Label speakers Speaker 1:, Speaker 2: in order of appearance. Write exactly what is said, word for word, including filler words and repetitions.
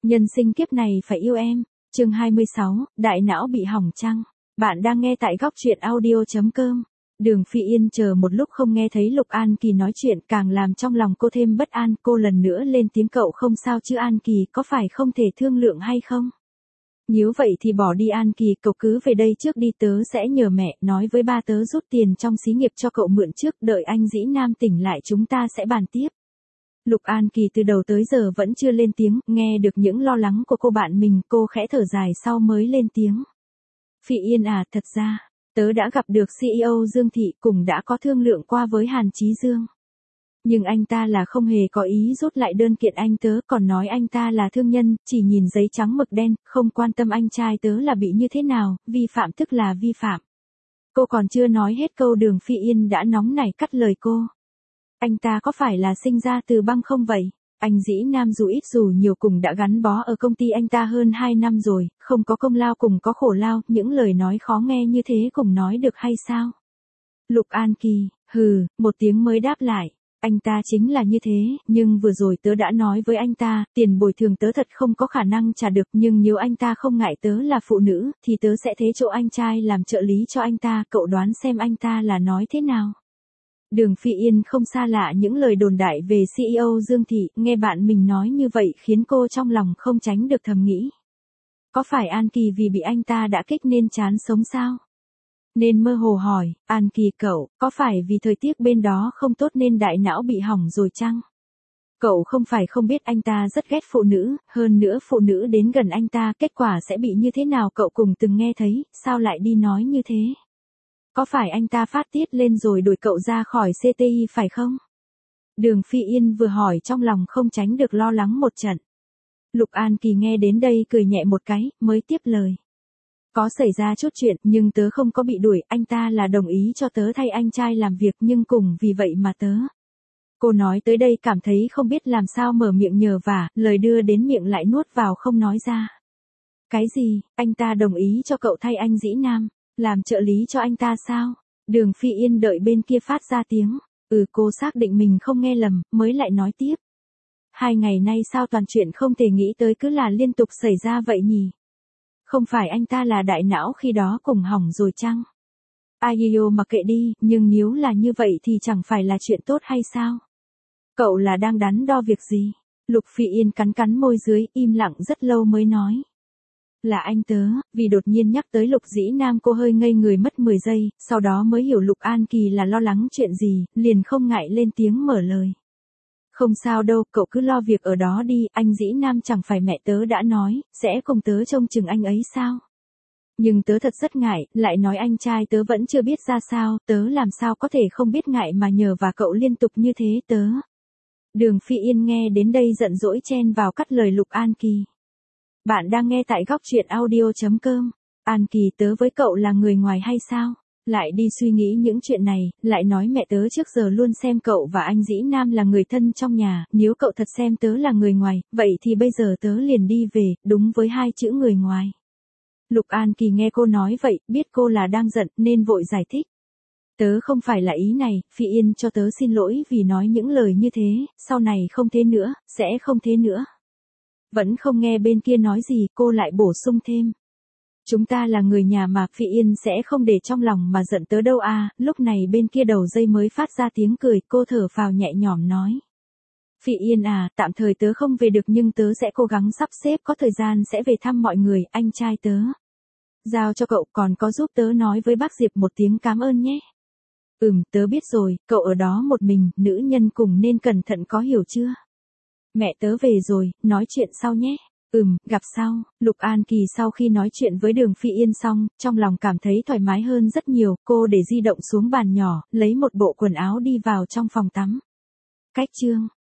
Speaker 1: Nhân sinh kiếp này phải yêu em. Chương hai mươi sáu, đại não bị hỏng chăng? Bạn đang nghe tại góc truyện audio chấm com. Đường Phi Yên chờ một lúc không nghe thấy Lục An Kỳ nói chuyện, càng làm trong lòng cô thêm bất an. Cô lần nữa lên tiếng: cậu không sao chứ An Kỳ, có phải không thể thương lượng hay không? Nếu vậy thì bỏ đi An Kỳ, cậu cứ về đây trước đi, tớ sẽ nhờ mẹ nói với ba tớ rút tiền trong xí nghiệp cho cậu mượn trước, đợi anh Dĩ Nam tỉnh lại chúng ta sẽ bàn tiếp. Lục An Kỳ từ đầu tới giờ vẫn chưa lên tiếng, nghe được những lo lắng của cô bạn mình, cô khẽ thở dài sau mới lên tiếng. Phi Yên à, thật ra, tớ đã gặp được xê e ô Dương Thị, cùng đã có thương lượng qua với Hàn Chí Dương. Nhưng anh ta là không hề có ý rút lại đơn kiện anh tớ, còn nói anh ta là thương nhân, chỉ nhìn giấy trắng mực đen, không quan tâm anh trai tớ là bị như thế nào, vi phạm tức là vi phạm. Cô còn chưa nói hết câu Đường Phi Yên đã nóng nảy cắt lời cô. Anh ta có phải là sinh ra từ băng không vậy? Anh Dĩ Nam dù ít dù nhiều cùng đã gắn bó ở công ty anh ta hơn hai năm rồi, không có công lao cùng có khổ lao, những lời nói khó nghe như thế cùng nói được hay sao? Lục An Kỳ, hừ, một tiếng mới đáp lại. Anh ta chính là như thế, nhưng vừa rồi tớ đã nói với anh ta, tiền bồi thường tớ thật không có khả năng trả được, nhưng nếu anh ta không ngại tớ là phụ nữ, thì tớ sẽ thế chỗ anh trai làm trợ lý cho anh ta, cậu đoán xem anh ta là nói thế nào? Đường Phi Yên không xa lạ những lời đồn đại về xê e ô Dương Thị, nghe bạn mình nói như vậy khiến cô trong lòng không tránh được thầm nghĩ. Có phải An Kỳ vì bị anh ta đã kích nên chán sống sao? Nên mơ hồ hỏi, An Kỳ cậu, có phải vì thời tiết bên đó không tốt nên đại não bị hỏng rồi chăng? Cậu không phải không biết anh ta rất ghét phụ nữ, hơn nữa phụ nữ đến gần anh ta, kết quả sẽ bị như thế nào cậu cùng từng nghe thấy, sao lại đi nói như thế? Có phải anh ta phát tiết lên rồi đuổi cậu ra khỏi xê tê i phải không? Đường Phi Yên vừa hỏi trong lòng không tránh được lo lắng một trận. Lục An Kỳ nghe đến đây cười nhẹ một cái, mới tiếp lời. Có xảy ra chút chuyện, nhưng tớ không có bị đuổi, anh ta là đồng ý cho tớ thay anh trai làm việc, nhưng cùng vì vậy mà tớ. Cô nói tới đây cảm thấy không biết làm sao mở miệng nhờ vả, lời đưa đến miệng lại nuốt vào không nói ra. Cái gì, anh ta đồng ý cho cậu thay anh Dĩ Nam? Làm trợ lý cho anh ta sao? Đường Phi Yên đợi bên kia phát ra tiếng. Ừ, cô xác định mình không nghe lầm, mới lại nói tiếp. Hai ngày nay sao toàn chuyện không thể nghĩ tới cứ là liên tục xảy ra vậy nhỉ? Không phải anh ta là đại não khi đó cùng hỏng rồi chăng? Ai yêu mà kệ đi, nhưng nếu là như vậy thì chẳng phải là chuyện tốt hay sao? Cậu là đang đắn đo việc gì? Lục Phi Yên cắn cắn môi dưới, im lặng rất lâu mới nói. Là anh tớ, vì đột nhiên nhắc tới Lục Dĩ Nam cô hơi ngây người mất mười giây, sau đó mới hiểu Lục An Kỳ là lo lắng chuyện gì, liền không ngại lên tiếng mở lời. Không sao đâu, cậu cứ lo việc ở đó đi, anh Dĩ Nam chẳng phải mẹ tớ đã nói, sẽ cùng tớ trông chừng anh ấy sao? Nhưng tớ thật rất ngại, lại nói anh trai tớ vẫn chưa biết ra sao, tớ làm sao có thể không biết ngại mà nhờ và cậu liên tục như thế tớ. Đường Phi Yên nghe đến đây giận dỗi chen vào cắt lời Lục An Kỳ. Bạn đang nghe tại góc truyện audio chấm com. An Kỳ, tớ với cậu là người ngoài hay sao? Lại đi suy nghĩ những chuyện này, lại nói mẹ tớ trước giờ luôn xem cậu và anh Dĩ Nam là người thân trong nhà, nếu cậu thật xem tớ là người ngoài, vậy thì bây giờ tớ liền đi về, đúng với hai chữ người ngoài. Lục An Kỳ nghe cô nói vậy, biết cô là đang giận nên vội giải thích. Tớ không phải là ý này, Phi Yên cho tớ xin lỗi vì nói những lời như thế, sau này không thế nữa, sẽ không thế nữa. Vẫn không nghe bên kia nói gì, cô lại bổ sung thêm. Chúng ta là người nhà mà, Phi Yên sẽ không để trong lòng mà giận tớ đâu à, lúc này bên kia đầu dây mới phát ra tiếng cười, cô thở phào nhẹ nhõm nói. Phi Yên à, tạm thời tớ không về được nhưng tớ sẽ cố gắng sắp xếp có thời gian sẽ về thăm mọi người, anh trai tớ. Giao cho cậu, còn có giúp tớ nói với bác Diệp một tiếng cảm ơn nhé. Ừm, tớ biết rồi, cậu ở đó một mình, nữ nhân cùng nên cẩn thận có hiểu chưa? Mẹ tớ về rồi, nói chuyện sau nhé. Ừm, gặp sau. Lục An Kỳ sau khi nói chuyện với Đường Phi Yên xong, trong lòng cảm thấy thoải mái hơn rất nhiều, cô để di động xuống bàn nhỏ, lấy một bộ quần áo đi vào trong phòng tắm. Cách chương